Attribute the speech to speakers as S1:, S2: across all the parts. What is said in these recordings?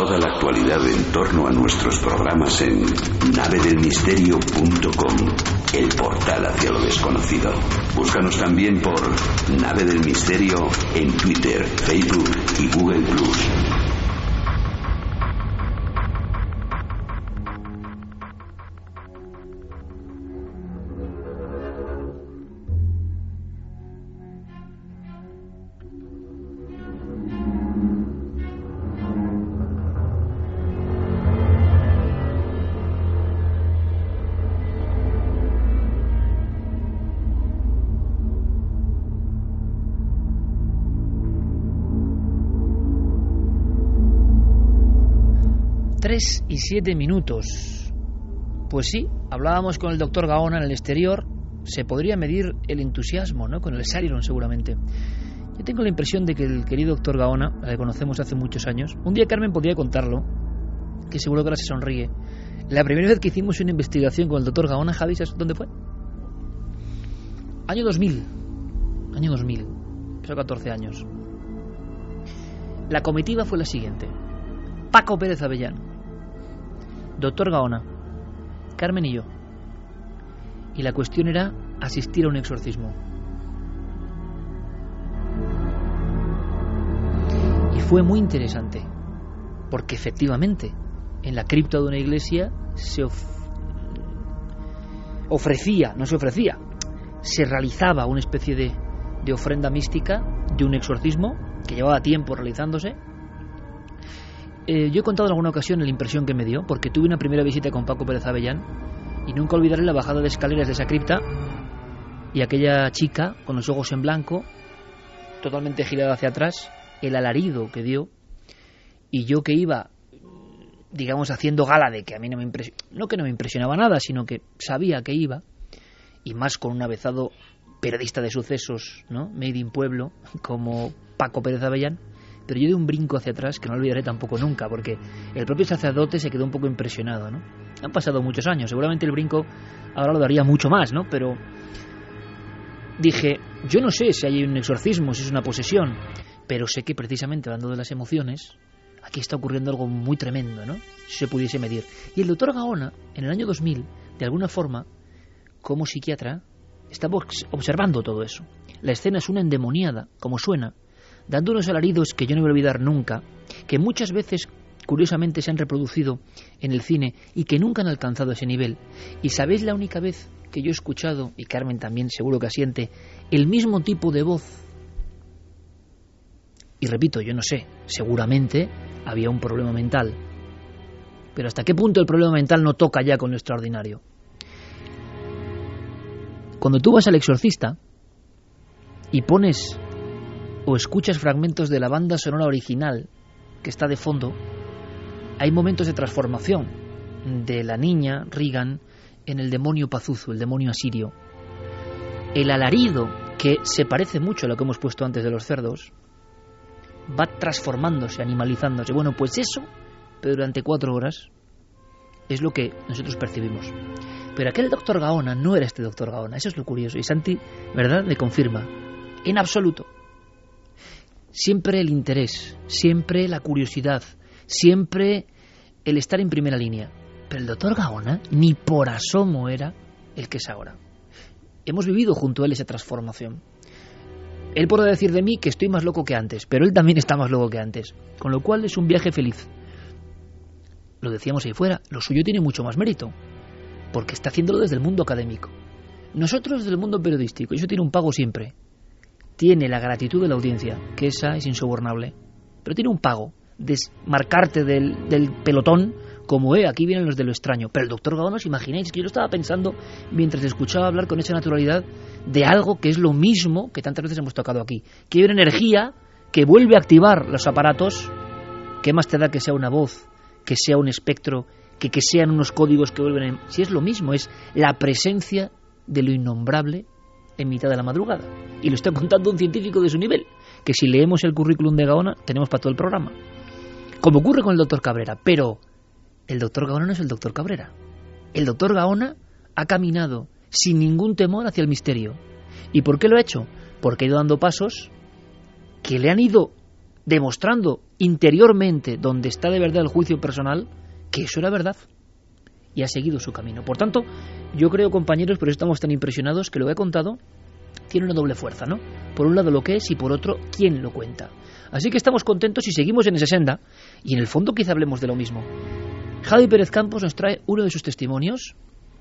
S1: Toda la actualidad en torno a nuestros programas en navedelmisterio.com, el portal hacia lo desconocido. Búscanos también por Nave del Misterio en Twitter, Facebook y Google+.
S2: 3:07. Pues sí, hablábamos con el doctor Gaona en el exterior. Se podría medir el entusiasmo, ¿no? Con el Sarilon, seguramente. Yo tengo la impresión de que el querido doctor Gaona, la que conocemos hace muchos años, un día Carmen podría contarlo, que seguro que ahora se sonríe. La primera vez que hicimos una investigación con el doctor Gaona, Javi, ¿sabes dónde fue? Año 2000. Son 14 años. La comitiva fue la siguiente: Paco Pérez Avellán, doctor Gaona, Carmen y yo. Y la cuestión era asistir a un exorcismo. Y fue muy interesante, porque efectivamente en la cripta de una iglesia se realizaba una especie de ofrenda mística de un exorcismo que llevaba tiempo realizándose. Yo he contado en alguna ocasión la impresión que me dio, porque tuve una primera visita con Paco Pérez Avellán y nunca olvidaré la bajada de escaleras de esa cripta y aquella chica con los ojos en blanco, totalmente girada hacia atrás, el alarido que dio, y yo que iba, digamos, haciendo gala de que a mí no me impresionaba nada, sino que sabía que iba, y más con un avezado periodista de sucesos, ¿no? Made in Pueblo, como Paco Pérez Avellán. Pero yo di un brinco hacia atrás que no olvidaré tampoco nunca, porque el propio sacerdote se quedó un poco impresionado, ¿no? Han pasado muchos años, seguramente el brinco ahora lo daría mucho más, ¿no? Pero dije, yo no sé si hay un exorcismo, si es una posesión, pero sé que precisamente hablando de las emociones, aquí está ocurriendo algo muy tremendo, ¿no? Si se pudiese medir. Y el doctor Gaona, en el año 2000, de alguna forma, como psiquiatra, estaba observando todo eso. La escena es una endemoniada, como suena, dando unos alaridos que yo no voy a olvidar nunca, que muchas veces, curiosamente, se han reproducido en el cine y que nunca han alcanzado ese nivel. Y ¿sabéis la única vez que yo he escuchado, y Carmen también seguro que asiente, el mismo tipo de voz? Y repito, yo no sé, seguramente había un problema mental. Pero ¿hasta qué punto el problema mental no toca ya con lo extraordinario? Cuando tú vas al exorcista y pones o escuchas fragmentos de la banda sonora original que está de fondo, hay momentos de transformación de la niña Regan en el demonio Pazuzu, el demonio asirio. El alarido, que se parece mucho a lo que hemos puesto antes de los cerdos, va transformándose, animalizándose. Bueno, pues eso, pero durante 4 horas, es lo que nosotros percibimos. Pero aquel doctor Gaona no era este doctor Gaona, eso es lo curioso. Y Santi, ¿verdad?, le confirma. En absoluto. Siempre el interés, siempre la curiosidad, siempre el estar en primera línea. Pero el doctor Gaona ni por asomo era el que es ahora. Hemos vivido junto a él esa transformación. Él podrá decir de mí que estoy más loco que antes, pero él también está más loco que antes. Con lo cual es un viaje feliz. Lo decíamos ahí fuera, lo suyo tiene mucho más mérito, porque está haciéndolo desde el mundo académico. Nosotros desde el mundo periodístico, y eso tiene un pago siempre. Tiene la gratitud de la audiencia, que esa es insobornable, pero tiene un pago, desmarcarte del pelotón, como aquí vienen los de lo extraño. Pero el doctor Gaona, ¿os imagináis? Que yo lo estaba pensando mientras escuchaba hablar con esa naturalidad de algo que es lo mismo que tantas veces hemos tocado aquí, que hay una energía que vuelve a activar los aparatos. ¿Qué más te da que sea una voz, que sea un espectro, que sean unos códigos que vuelven si es lo mismo, es la presencia de lo innombrable en mitad de la madrugada? Y lo está contando un científico de su nivel, que si leemos el currículum de Gaona tenemos para todo el programa, como ocurre con el doctor Cabrera. Pero el doctor Gaona no es el doctor Cabrera. El doctor Gaona ha caminado sin ningún temor hacia el misterio. ¿Y por qué lo ha hecho? Porque ha ido dando pasos que le han ido demostrando interiormente, donde está de verdad el juicio personal, que eso era verdad, y ha seguido su camino. Por tanto, yo creo, compañeros, por eso estamos tan impresionados, que lo que he contado tiene una doble fuerza, ¿no? Por un lado lo que es y por otro quién lo cuenta. Así que estamos contentos y seguimos en esa senda, y en el fondo quizá hablemos de lo mismo. Javi Pérez Campos nos trae uno de sus testimonios,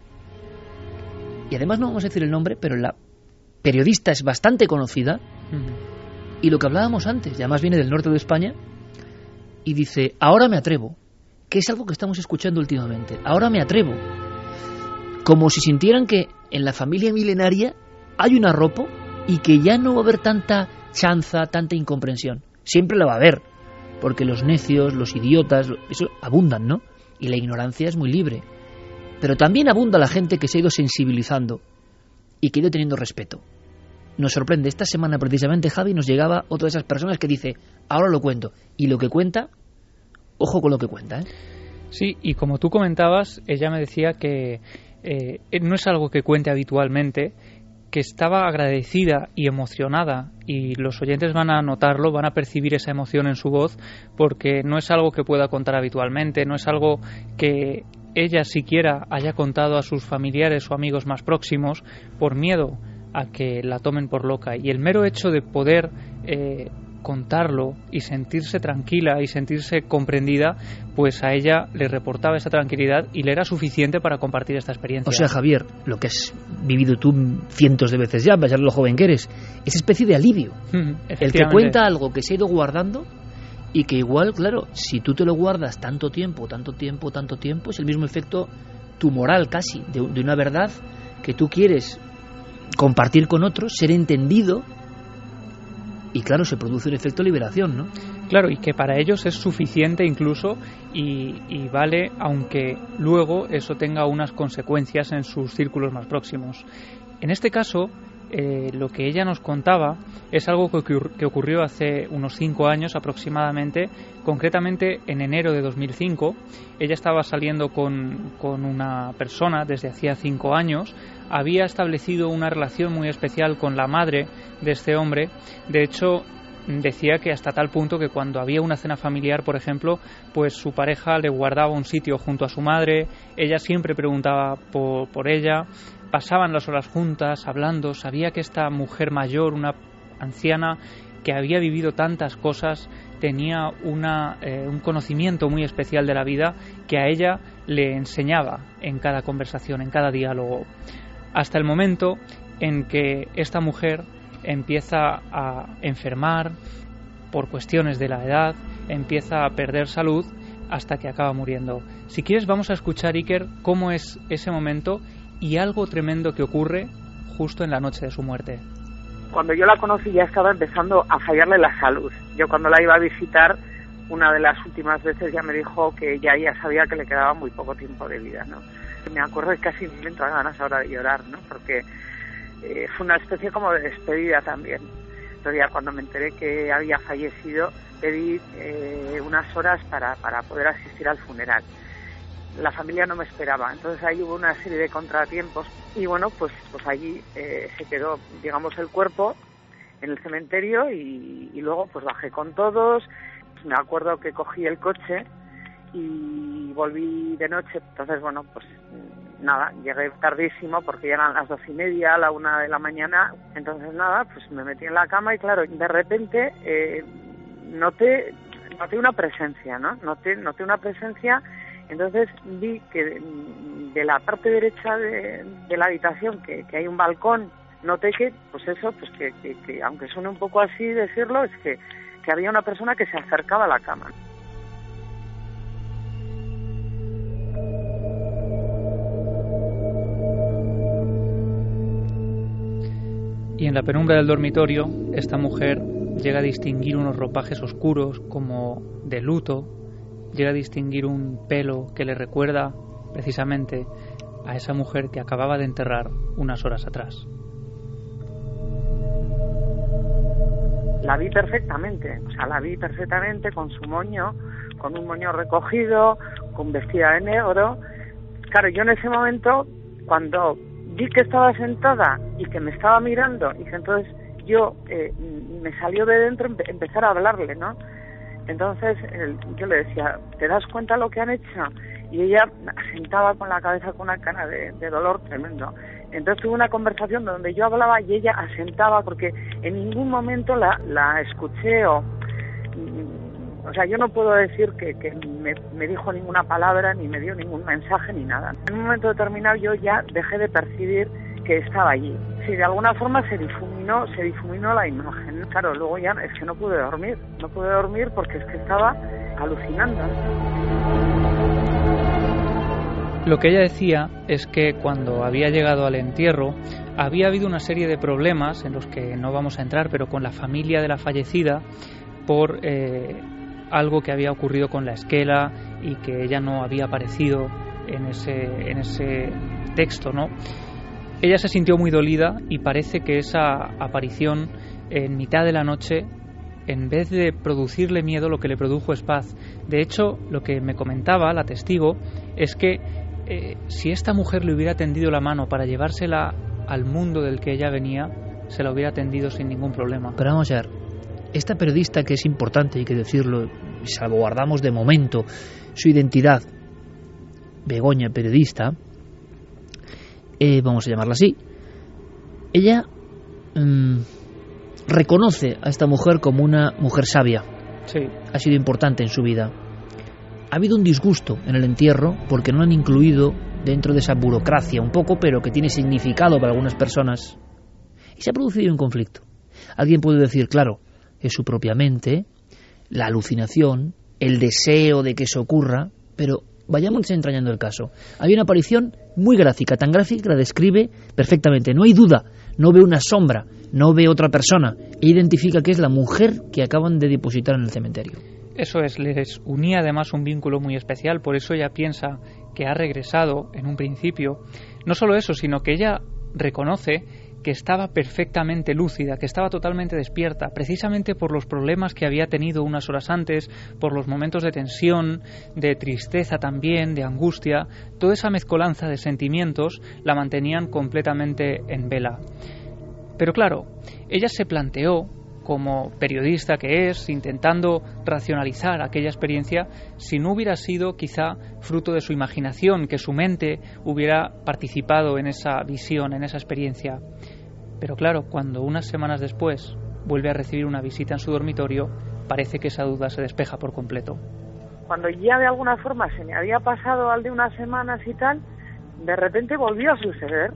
S2: y además no vamos a decir el nombre, pero la periodista es bastante conocida, y lo que hablábamos antes, y además viene del norte de España, y dice, ahora me atrevo, que es algo que estamos escuchando últimamente, ahora me atrevo, como si sintieran que en la familia milenaria hay un arropo y que ya no va a haber tanta chanza, tanta incomprensión. Siempre la va a haber, porque los necios, los idiotas, eso abundan, ¿no? Y la ignorancia es muy libre. Pero también abunda la gente que se ha ido sensibilizando y que ha ido teniendo respeto. Nos sorprende, esta semana precisamente, Javi, nos llegaba otra de esas personas que dice, ahora lo cuento, y lo que cuenta, ojo con lo que cuenta, ¿eh?
S3: Sí, y como tú comentabas, ella me decía que no es algo que cuente habitualmente, que estaba agradecida y emocionada, y los oyentes van a notarlo, van a percibir esa emoción en su voz, porque no es algo que pueda contar habitualmente, no es algo que ella siquiera haya contado a sus familiares o amigos más próximos por miedo a que la tomen por loca. Y el mero hecho de poder contarlo y sentirse tranquila y sentirse comprendida, pues a ella le reportaba esa tranquilidad y le era suficiente para compartir esta experiencia.
S2: O sea, Javier, lo que has vivido tú cientos de veces ya, a pesar de lo joven que eres, esa especie de alivio. El que cuenta algo que se ha ido guardando y que igual, claro, si tú te lo guardas tanto tiempo, es el mismo efecto tumoral casi, de una verdad que tú quieres compartir con otros, ser entendido. Y claro, se produce un efecto liberación, ¿no?
S3: Claro, y que para ellos es suficiente incluso y vale, aunque luego eso tenga unas consecuencias en sus círculos más próximos. En este caso, lo que ella nos contaba es algo que ocurrió hace unos 5 años aproximadamente, concretamente en enero de 2005. Ella estaba saliendo con una persona desde hacía 5 años, había establecido una relación muy especial con la madre de este hombre. De hecho, decía que hasta tal punto que cuando había una cena familiar, por ejemplo, pues su pareja le guardaba un sitio junto a su madre, ella siempre preguntaba por ella, pasaban las horas juntas hablando, sabía que esta mujer mayor, una anciana que había vivido tantas cosas, tenía un conocimiento muy especial de la vida que a ella le enseñaba en cada conversación, en cada diálogo, hasta el momento en que esta mujer empieza a enfermar por cuestiones de la edad, empieza a perder salud hasta que acaba muriendo. Si quieres, vamos a escuchar, Iker, cómo es ese momento y algo tremendo que ocurre justo en la noche de su muerte.
S4: Cuando yo la conocí ya estaba empezando a fallarle la salud. Yo cuando la iba a visitar, una de las últimas veces ya me dijo que ya sabía que le quedaba muy poco tiempo de vida, ¿no? Me acuerdo que casi me entraban ganas ahora de llorar, ¿no? Porque fue una especie como de despedida también. Entonces ya cuando me enteré que había fallecido, pedí unas horas para poder asistir al funeral. La familia no me esperaba, entonces ahí hubo una serie de contratiempos y bueno, pues allí se quedó, digamos, el cuerpo en el cementerio y luego pues bajé con todos. Me acuerdo que cogí el coche y volví de noche, entonces bueno, pues nada, llegué tardísimo porque ya eran las 12:30, la 1 de la mañana, entonces nada, pues me metí en la cama y claro, de repente noté una presencia, ¿no? Noté una presencia. Entonces vi que de la parte derecha de la habitación, que hay un balcón, noté que, pues eso, pues que aunque suene un poco así decirlo, es que había una persona que se acercaba a la cama.
S3: Y en la penumbra del dormitorio, esta mujer llega a distinguir unos ropajes oscuros como de luto, llega a distinguir un pelo que le recuerda precisamente a esa mujer que acababa de enterrar unas horas atrás.
S4: La vi perfectamente, con su moño, con un moño recogido, con vestida de negro. Claro, yo en ese momento, cuando vi que estaba sentada y que me estaba mirando, y que entonces yo me salió de dentro empezar a hablarle, ¿no? Entonces yo le decía, ¿te das cuenta lo que han hecho? Y ella asentaba con la cabeza con una cara de dolor tremendo. Entonces tuve una conversación donde yo hablaba y ella asentaba, porque en ningún momento la escuché o sea, yo no puedo decir que me dijo ninguna palabra, ni me dio ningún mensaje, ni nada. En un momento determinado yo ya dejé de percibir que estaba allí. Sí, de alguna forma se difuminó la imagen. Claro, luego ya es que no pude dormir porque es que estaba alucinando.
S3: Lo que ella decía es que cuando había llegado al entierro había habido una serie de problemas en los que no vamos a entrar, pero con la familia de la fallecida por algo que había ocurrido con la esquela y que ella no había aparecido en ese texto, ¿no? Ella se sintió muy dolida y parece que esa aparición en mitad de la noche, en vez de producirle miedo, lo que le produjo es paz. De hecho, lo que me comentaba la testigo es que si esta mujer le hubiera tendido la mano para llevársela al mundo del que ella venía, se la hubiera tendido sin ningún problema.
S2: Pero vamos a ver, esta periodista, que es importante, hay que decirlo, salvaguardamos de momento su identidad, Begoña, periodista, vamos a llamarla así, ella reconoce a esta mujer como una mujer sabia.
S3: Sí.
S2: Ha sido importante en su vida. Ha habido un disgusto en el entierro porque no la han incluido dentro de esa burocracia un poco, pero que tiene significado para algunas personas. Y se ha producido un conflicto. Alguien puede decir, claro, es su propia mente, la alucinación, el deseo de que eso ocurra, pero vayamos desentrañando el caso. Hay una aparición muy gráfica, tan gráfica que la describe perfectamente. No hay duda, no ve una sombra, no ve otra persona. E identifica que es la mujer que acaban de depositar en el cementerio.
S3: Eso es, les unía además un vínculo muy especial, por eso ella piensa que ha regresado en un principio. No solo eso, sino que ella reconoce que estaba perfectamente lúcida, que estaba totalmente despierta, precisamente por los problemas que había tenido unas horas antes, por los momentos de tensión, de tristeza también, de angustia. Toda esa mezcolanza de sentimientos la mantenían completamente en vela. Pero claro, ella se planteó, como periodista que es, intentando racionalizar aquella experiencia, si no hubiera sido quizá fruto de su imaginación, que su mente hubiera participado en esa visión, en esa experiencia. Pero claro, cuando unas semanas después vuelve a recibir una visita en su dormitorio, parece que esa duda se despeja por completo.
S4: Cuando ya de alguna forma se me había pasado al de unas semanas y tal, de repente volvió a suceder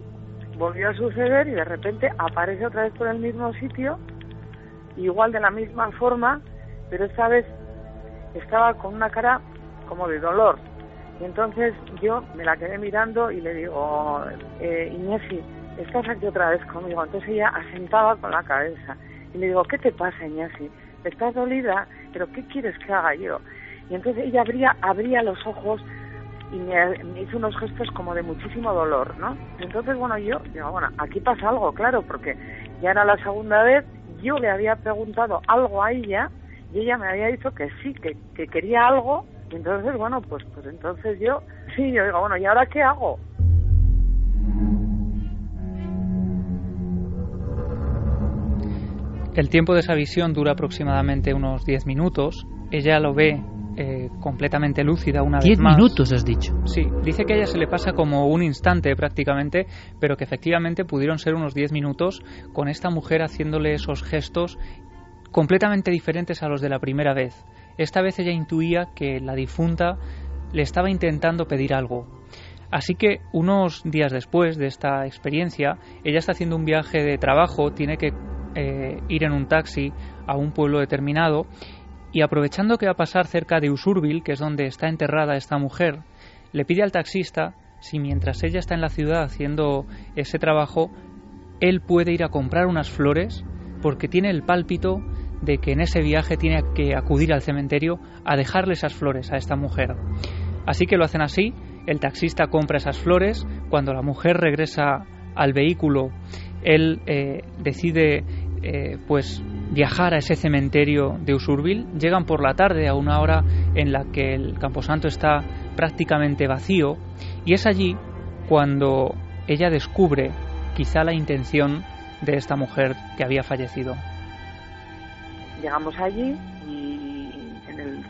S4: y de repente aparece otra vez por el mismo sitio, igual de la misma forma, pero esta vez estaba con una cara como de dolor. Y entonces yo me la quedé mirando y le digo, Iñesi, ¿estás aquí otra vez conmigo? Entonces ella asentaba con la cabeza. Y le digo, ¿qué te pasa, Iñesi? ¿Estás dolida? ¿Pero qué quieres que haga yo? Y entonces ella abría los ojos y me hizo unos gestos como de muchísimo dolor, ¿no? Entonces, bueno, yo digo, bueno, aquí pasa algo, claro, porque ya era la segunda vez. Yo le había preguntado algo a ella y ella me había dicho que sí, que quería algo. Y entonces, bueno, pues entonces yo digo, bueno, ¿y ahora qué hago?
S3: El tiempo de esa visión dura aproximadamente unos 10 minutos. Ella lo ve completamente lúcida una vez más.
S2: 10 minutos, has dicho.
S3: Sí, dice que a ella se le pasa como un instante prácticamente, pero que efectivamente pudieron ser unos 10 minutos con esta mujer haciéndole esos gestos completamente diferentes a los de la primera vez. Esta vez ella intuía que la difunta le estaba intentando pedir algo. Así que unos días después de esta experiencia, ella está haciendo un viaje de trabajo, tiene que ir en un taxi a un pueblo determinado. Y aprovechando que va a pasar cerca de Usurbil, que es donde está enterrada esta mujer, le pide al taxista si mientras ella está en la ciudad haciendo ese trabajo, él puede ir a comprar unas flores, porque tiene el pálpito de que en ese viaje tiene que acudir al cementerio a dejarle esas flores a esta mujer. Así que lo hacen así, el taxista compra esas flores, cuando la mujer regresa al vehículo, él decide viajar a ese cementerio de Usurbil. Llegan por la tarde a una hora en la que el camposanto está prácticamente vacío, y es allí cuando ella descubre quizá la intención de esta mujer que había fallecido.
S4: Llegamos allí y en el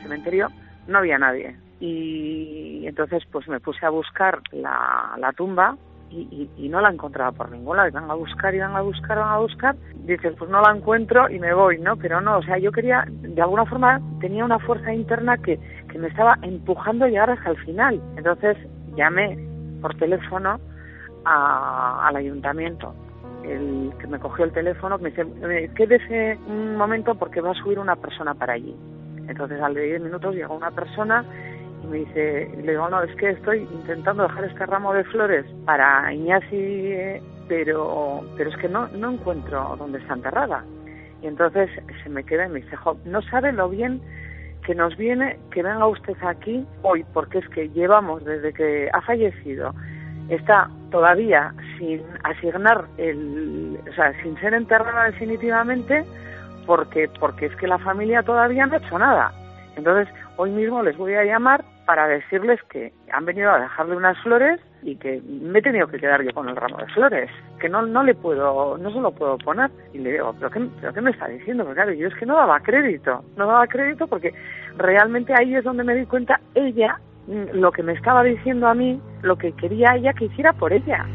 S4: cementerio no había nadie. Y entonces pues me puse a buscar la tumba y no la encontraba por ningún lado. Iban a buscar. Dices, pues no la encuentro y me voy, ¿no? Pero no, o sea, yo quería, de alguna forma, tenía una fuerza interna que me estaba empujando a llegar hasta el final. Entonces llamé por teléfono al ayuntamiento. El que me cogió el teléfono me dice, quédese un momento porque va a subir una persona para allí. Entonces al de 10 minutos llegó una persona y me dice, le digo, no, es que estoy intentando dejar este ramo de flores para Iñasi, pero es que no encuentro dónde está enterrada. Y entonces se me queda y me dice, no sabe lo bien que nos viene que venga usted aquí hoy, porque es que llevamos desde que ha fallecido, está todavía sin asignar sin ser enterrada definitivamente, porque es que la familia todavía no ha hecho nada. Entonces hoy mismo les voy a llamar para decirles que han venido a dejarle unas flores y que me he tenido que quedar yo con el ramo de flores, que no se lo puedo poner. Y le digo, ¿pero qué me está diciendo? Porque claro, yo es que no daba crédito porque realmente ahí es donde me di cuenta ella, lo que me estaba diciendo a mí, lo que quería ella que hiciera por ella.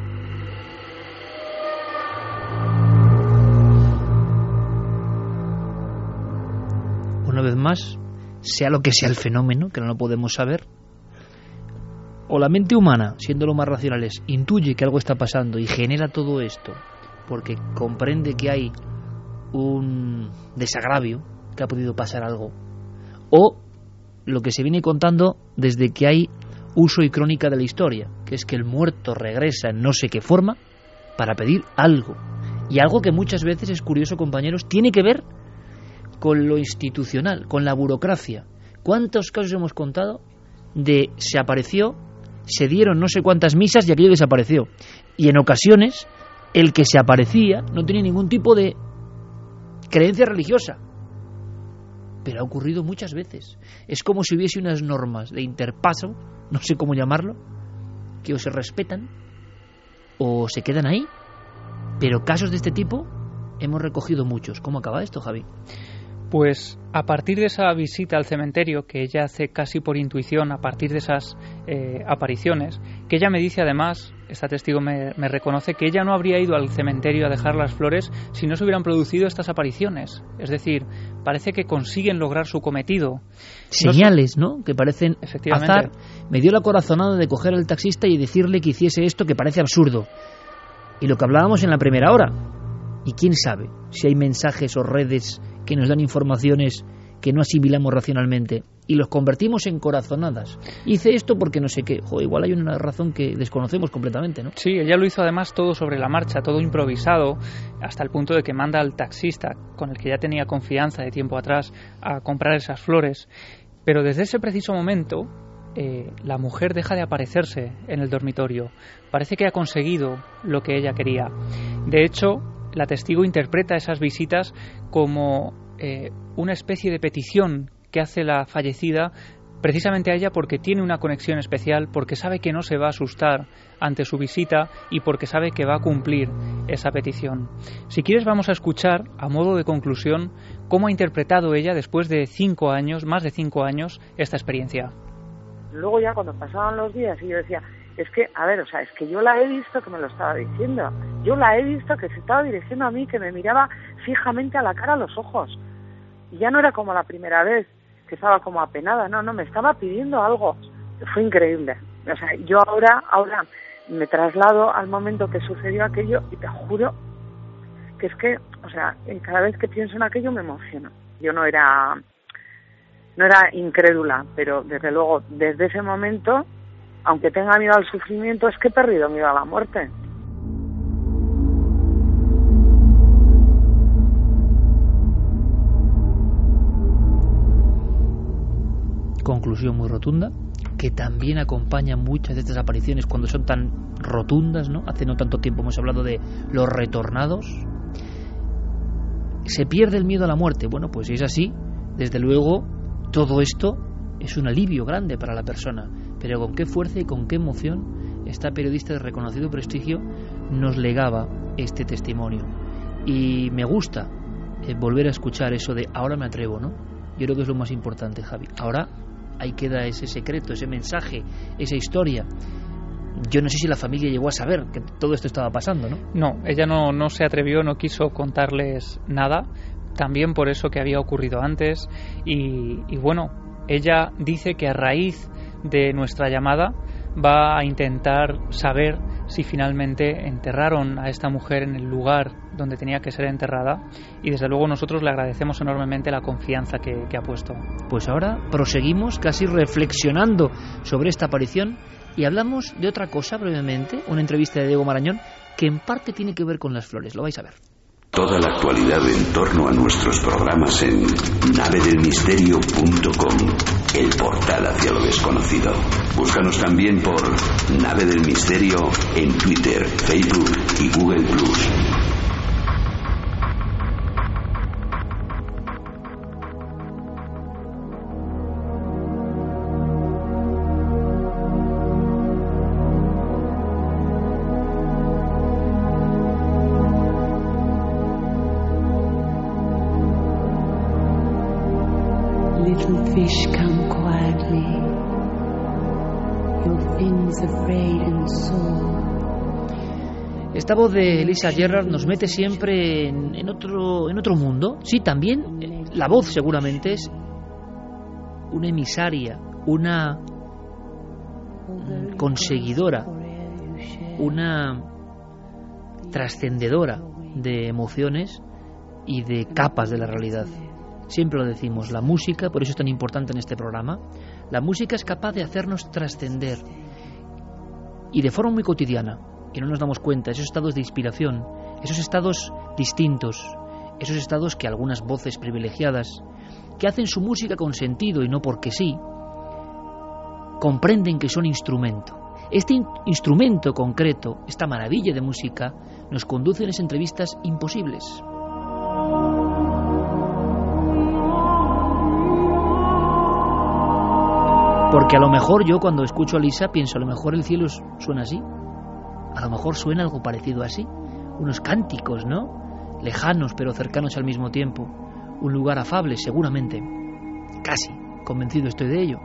S2: Una vez más, sea lo que sea el fenómeno, que no lo podemos saber, o la mente humana, siendo lo más racionales, intuye que algo está pasando y genera todo esto porque comprende que hay un desagravio, que ha podido pasar algo, o lo que se viene contando desde que hay uso y crónica de la historia, que es que el muerto regresa en no sé qué forma para pedir algo, y algo que muchas veces, es curioso, compañeros, tiene que ver con lo institucional, con la burocracia. ¿Cuántos casos hemos contado de se apareció, se dieron no sé cuántas misas y aquello desapareció? Y en ocasiones el que se aparecía no tenía ningún tipo de creencia religiosa, pero ha ocurrido muchas veces. Es como si hubiese unas normas de interpaso, no sé cómo llamarlo, que o se respetan o se quedan ahí, pero casos de este tipo hemos recogido muchos. ¿Cómo acaba esto, Javi?
S3: Pues a partir de esa visita al cementerio, que ella hace casi por intuición, a partir de esas apariciones, que ella me dice además, esta testigo me reconoce, que ella no habría ido al cementerio a dejar las flores si no se hubieran producido estas apariciones. Es decir, parece que consiguen lograr su cometido.
S2: Señales, ¿no?, que parecen azar. Me dio la corazonada de coger al taxista y decirle que hiciese esto que parece absurdo. Y lo que hablábamos en la primera hora. Y quién sabe si hay mensajes o redes que nos dan informaciones que no asimilamos racionalmente y los convertimos en corazonadas. Hice esto porque no sé qué. Igual hay una razón que desconocemos completamente, ¿no?
S3: Sí, ella lo hizo además todo sobre la marcha, todo improvisado, hasta el punto de que manda al taxista, con el que ya tenía confianza de tiempo atrás, a comprar esas flores. Pero desde ese preciso momento, la mujer deja de aparecerse en el dormitorio. Parece que ha conseguido lo que ella quería. De hecho, la testigo interpreta esas visitas como una especie de petición que hace la fallecida precisamente a ella, porque tiene una conexión especial, porque sabe que no se va a asustar ante su visita y porque sabe que va a cumplir esa petición. Si quieres, vamos a escuchar, a modo de conclusión, cómo ha interpretado ella, después de 5 años, más de 5 años, esta experiencia.
S4: Luego ya cuando pasaban los días y yo decía, es que yo la he visto que me lo estaba diciendo. Yo la he visto que se estaba dirigiendo a mí, que me miraba fijamente a la cara, a los ojos. Y ya no era como la primera vez, que estaba como apenada. No, me estaba pidiendo algo. Fue increíble. O sea, yo ahora me traslado al momento que sucedió aquello y te juro que es que, o sea, cada vez que pienso en aquello me emociono. Yo no era incrédula, pero desde luego, desde ese momento, aunque tenga miedo al sufrimiento, es que he perdido miedo a la muerte.
S2: Conclusión muy rotunda, que también acompaña muchas de estas apariciones cuando son tan rotundas, ¿no? Hace no tanto tiempo hemos hablado de los retornados. Se pierde el miedo a la muerte. Bueno, pues si es así, desde luego, todo esto es un alivio grande para la persona. Pero con qué fuerza y con qué emoción esta periodista de reconocido prestigio nos legaba este testimonio. Y me gusta volver a escuchar eso de ahora me atrevo, ¿no? Yo creo que es lo más importante, Javi. Ahora ahí queda ese secreto, ese mensaje, esa historia. Yo no sé si la familia llegó a saber que todo esto estaba pasando, ¿no?
S3: No, ella no se atrevió, no quiso contarles nada, también por eso que había ocurrido antes. Y bueno, ella dice que a raíz de nuestra llamada va a intentar saber si finalmente enterraron a esta mujer en el lugar donde tenía que ser enterrada, y desde luego nosotros le agradecemos enormemente la confianza que ha puesto.
S2: Pues ahora proseguimos casi reflexionando sobre esta aparición y hablamos de otra cosa brevemente, una entrevista de Diego Marañón que en parte tiene que ver con las flores, lo vais a ver.
S1: Toda la actualidad en torno a nuestros programas en navedelmisterio.com, el portal hacia lo desconocido. Búscanos también por Nave del Misterio en Twitter, Facebook y Google+.
S5: Fish come quietly, your things afraid and sore.
S2: Esta voz de Lisa Gerrard nos mete siempre en otro mundo. Sí, también la voz seguramente es una emisaria, una conseguidora, una trascendedora de emociones y de capas de la realidad. Siempre lo decimos, la música, por eso es tan importante en este programa, la música es capaz de hacernos trascender, y de forma muy cotidiana, y no nos damos cuenta, esos estados de inspiración, esos estados distintos, esos estados que algunas voces privilegiadas, que hacen su música con sentido y no porque sí, comprenden que son instrumento. Este instrumento concreto, esta maravilla de música, nos conduce en esas entrevistas imposibles. Porque a lo mejor yo cuando escucho a Lisa pienso, a lo mejor el cielo suena así, a lo mejor suena algo parecido así, unos cánticos, ¿no? Lejanos pero cercanos al mismo tiempo, un lugar afable seguramente, casi convencido estoy de ello.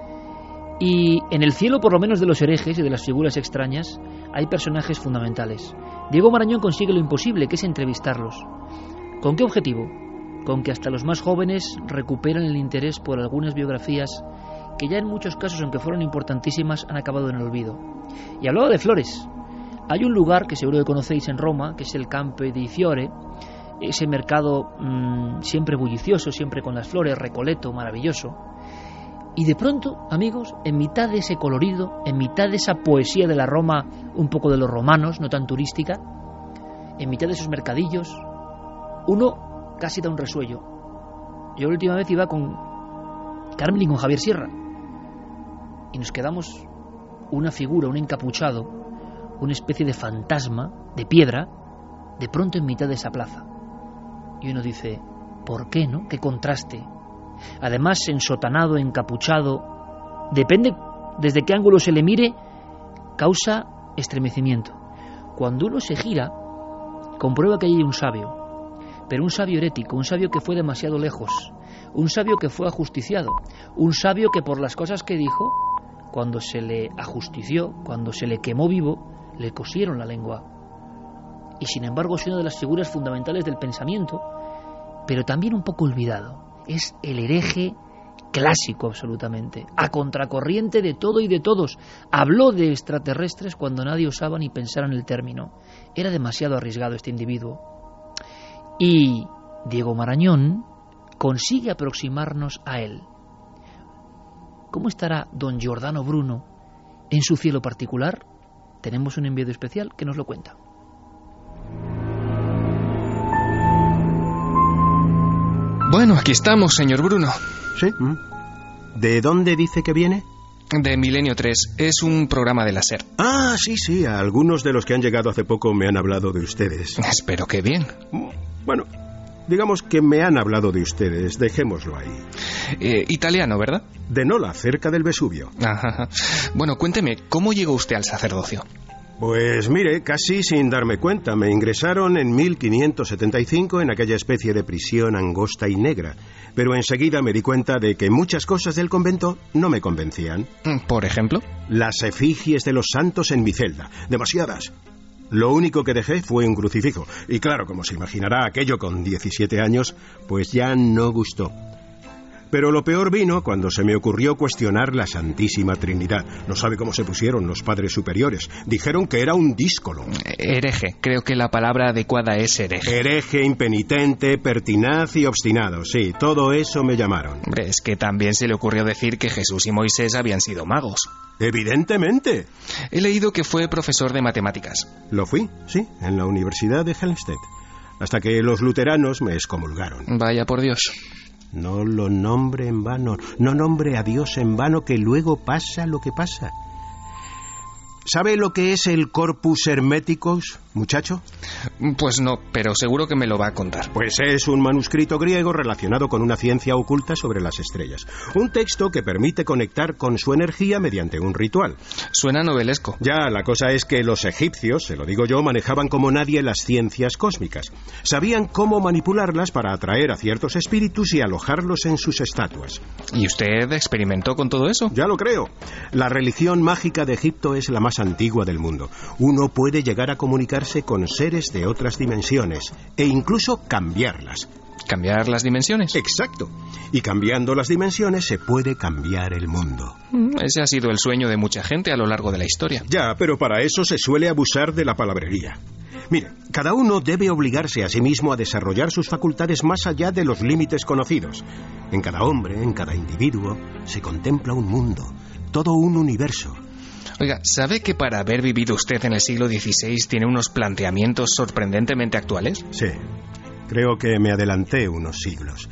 S2: Y en el cielo, por lo menos de los herejes y de las figuras extrañas, hay personajes fundamentales. Diego Marañón consigue lo imposible, que es entrevistarlos. ¿Con qué objetivo? Con que hasta los más jóvenes recuperan el interés por algunas biografías que ya en muchos casos, aunque fueron importantísimas, han acabado en el olvido. Y hablaba de flores. Hay un lugar que seguro que conocéis en Roma, que es el Campo di Fiore, ese mercado siempre bullicioso, siempre con las flores, Recoleto, maravilloso. Y de pronto, amigos, en mitad de ese colorido, en mitad de esa poesía de la Roma, un poco de los romanos, no tan turística, en mitad de esos mercadillos, uno casi da un resuello. Yo la última vez iba con Carmen y con Javier Sierra, y nos quedamos una figura, un encapuchado, una especie de fantasma de piedra, de pronto en mitad de esa plaza. Y uno dice, ¿por qué, no? ¡Qué contraste! Además, ensotanado, encapuchado, depende desde qué ángulo se le mire, causa estremecimiento. Cuando uno se gira, comprueba que hay un sabio, pero un sabio herético, un sabio que fue demasiado lejos, un sabio que fue ajusticiado, un sabio que por las cosas que dijo, cuando se le ajustició, cuando se le quemó vivo, le cosieron la lengua. Y sin embargo es una de las figuras fundamentales del pensamiento, pero también un poco olvidado. Es el hereje clásico absolutamente, a contracorriente de todo y de todos. Habló de extraterrestres cuando nadie osaba ni pensar en el término. Era demasiado arriesgado este individuo. Y Diego Marañón consigue aproximarnos a él. ¿Cómo estará don Giordano Bruno en su cielo particular? Tenemos un enviado especial que nos lo cuenta.
S6: Bueno, aquí estamos, señor Bruno.
S7: ¿Sí? ¿De dónde dice que viene?
S6: De Milenio 3. Es un programa de la SER.
S7: Ah, sí. Algunos de los que han llegado hace poco me han hablado de ustedes.
S6: Espero que bien.
S7: Bueno, digamos que me han hablado de ustedes. Dejémoslo ahí.
S6: Italiano, ¿verdad?
S7: De Nola, cerca del Vesubio.
S6: Ajá. Bueno, cuénteme, ¿cómo llegó usted al sacerdocio?
S7: Pues mire, casi sin darme cuenta, me ingresaron en 1575 en aquella especie de prisión angosta y negra, pero enseguida me di cuenta de que muchas cosas del convento no me convencían.
S6: ¿Por ejemplo?
S7: Las efigies de los santos en mi celda, demasiadas. Lo único que dejé fue un crucifijo, y claro, como se imaginará, aquello con 17 años, pues ya no gustó. Pero lo peor vino cuando se me ocurrió cuestionar la Santísima Trinidad. No sabe cómo se pusieron los padres superiores. Dijeron que era un díscolo.
S6: Hereje. Creo que la palabra adecuada es hereje.
S7: Hereje, impenitente, pertinaz y obstinado. Sí, todo eso me llamaron.
S6: Hombre, es que también se le ocurrió decir que Jesús y Moisés habían sido magos.
S7: Evidentemente.
S6: He leído que fue profesor de matemáticas.
S7: Lo fui, sí, en la Universidad de Helmstedt. Hasta que los luteranos me excomulgaron.
S6: Vaya por Dios.
S7: No lo nombre en vano, no nombre a Dios en vano, que luego pasa lo que pasa. ¿Sabe lo que es el Corpus Hermeticus, muchacho?
S6: Pues no, pero seguro que me lo va a contar.
S7: Pues es un manuscrito griego relacionado con una ciencia oculta sobre las estrellas. Un texto que permite conectar con su energía mediante un ritual.
S6: Suena novelesco.
S7: Ya, la cosa es que los egipcios, se lo digo yo, manejaban como nadie las ciencias cósmicas. Sabían cómo manipularlas para atraer a ciertos espíritus y alojarlos en sus estatuas.
S6: ¿Y usted experimentó con todo eso?
S7: Ya lo creo. La religión mágica de Egipto es la más antigua del mundo. Uno puede llegar a comunicarse con seres de otras dimensiones e incluso cambiarlas.
S6: ¿Cambiar las dimensiones?
S7: Exacto. Y cambiando las dimensiones se puede cambiar el mundo.
S6: Ese ha sido el sueño de mucha gente a lo largo de la historia.
S7: Ya, pero para eso se suele abusar de la palabrería. Mire, cada uno debe obligarse a sí mismo a desarrollar sus facultades más allá de los límites conocidos. En cada hombre, en cada individuo, se contempla un mundo, todo un universo.
S6: Oiga, ¿sabe que para haber vivido usted en el siglo XVI tiene unos planteamientos sorprendentemente actuales?
S7: Sí, creo que me adelanté unos siglos.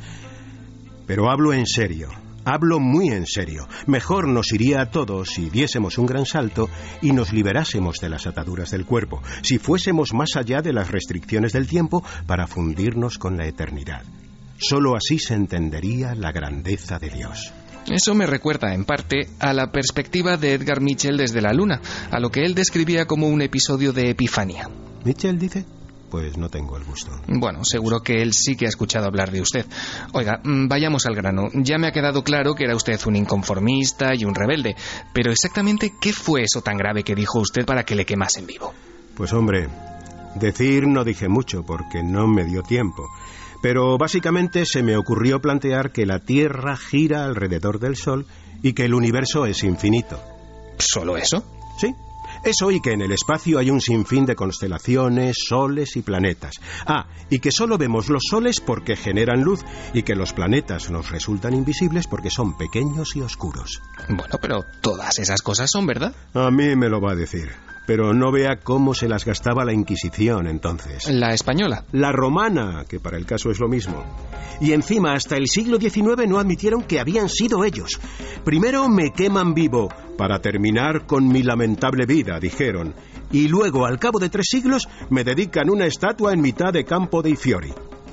S7: Pero hablo en serio, hablo muy en serio. Mejor nos iría a todos si diésemos un gran salto y nos liberásemos de las ataduras del cuerpo, si fuésemos más allá de las restricciones del tiempo para fundirnos con la eternidad. Solo así se entendería la grandeza de Dios.
S6: Eso me recuerda, en parte, a la perspectiva de Edgar Mitchell desde la Luna, a lo que él describía como un episodio de epifanía.
S7: ¿Mitchell dice? Pues no tengo el gusto.
S6: Bueno, seguro que él sí que ha escuchado hablar de usted. Oiga, vayamos al grano. Ya me ha quedado claro que era usted un inconformista y un rebelde, pero exactamente, ¿qué fue eso tan grave que dijo usted para que le quemasen vivo?
S7: Pues hombre, decir no dije mucho porque no me dio tiempo. Pero básicamente se me ocurrió plantear que la Tierra gira alrededor del Sol y que el universo es infinito.
S6: ¿Solo eso?
S7: Sí, eso, y que en el espacio hay un sinfín de constelaciones, soles y planetas. Ah, y que solo vemos los soles porque generan luz y que los planetas nos resultan invisibles porque son pequeños y oscuros.
S6: Bueno, pero todas esas cosas son verdad.
S7: A mí me lo va a decir. Pero no vea cómo se las gastaba la Inquisición entonces.
S6: ¿La española?
S7: La romana, que para el caso es lo mismo. Y encima, hasta el siglo XIX no admitieron que habían sido ellos. Primero me queman vivo, para terminar con mi lamentable vida, dijeron. Y luego, al cabo de 3 siglos, me dedican una estatua en mitad de Campo dei Fiori.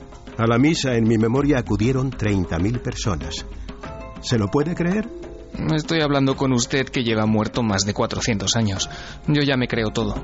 S7: A la misa en mi memoria acudieron 30.000 personas. ¿Se lo puede creer?
S6: Estoy hablando con usted que lleva muerto más de 400 años. Yo ya me creo todo.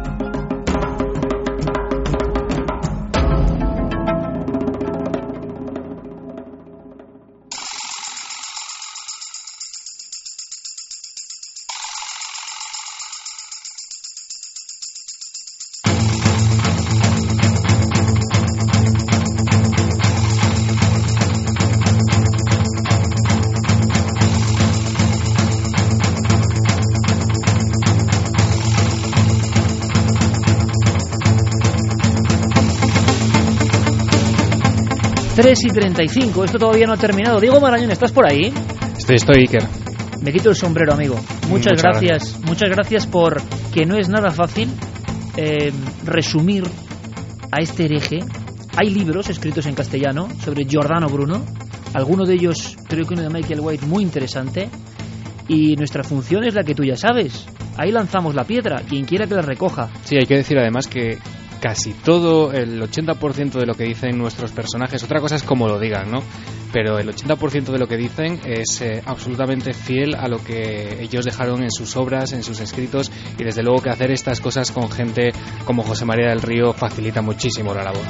S2: y 35, esto todavía no ha terminado. Diego Marañón, ¿estás por ahí?
S3: Estoy, Iker.
S2: Me quito el sombrero, amigo. Muchas gracias por que no es nada fácil resumir a este hereje. Hay libros escritos en castellano sobre Giordano Bruno, alguno de ellos, creo que uno de Michael White, muy interesante, y nuestra función es la que tú ya sabes. Ahí lanzamos la piedra, quien quiera que la recoja.
S8: Sí, hay que decir además que casi todo, el 80% de lo que dicen nuestros personajes, otra cosa es cómo lo digan, ¿no?
S6: pero el 80% de lo que dicen es absolutamente fiel a lo que ellos dejaron en sus obras, en sus escritos, y desde luego que hacer estas cosas con gente como José María del Río facilita muchísimo la labor.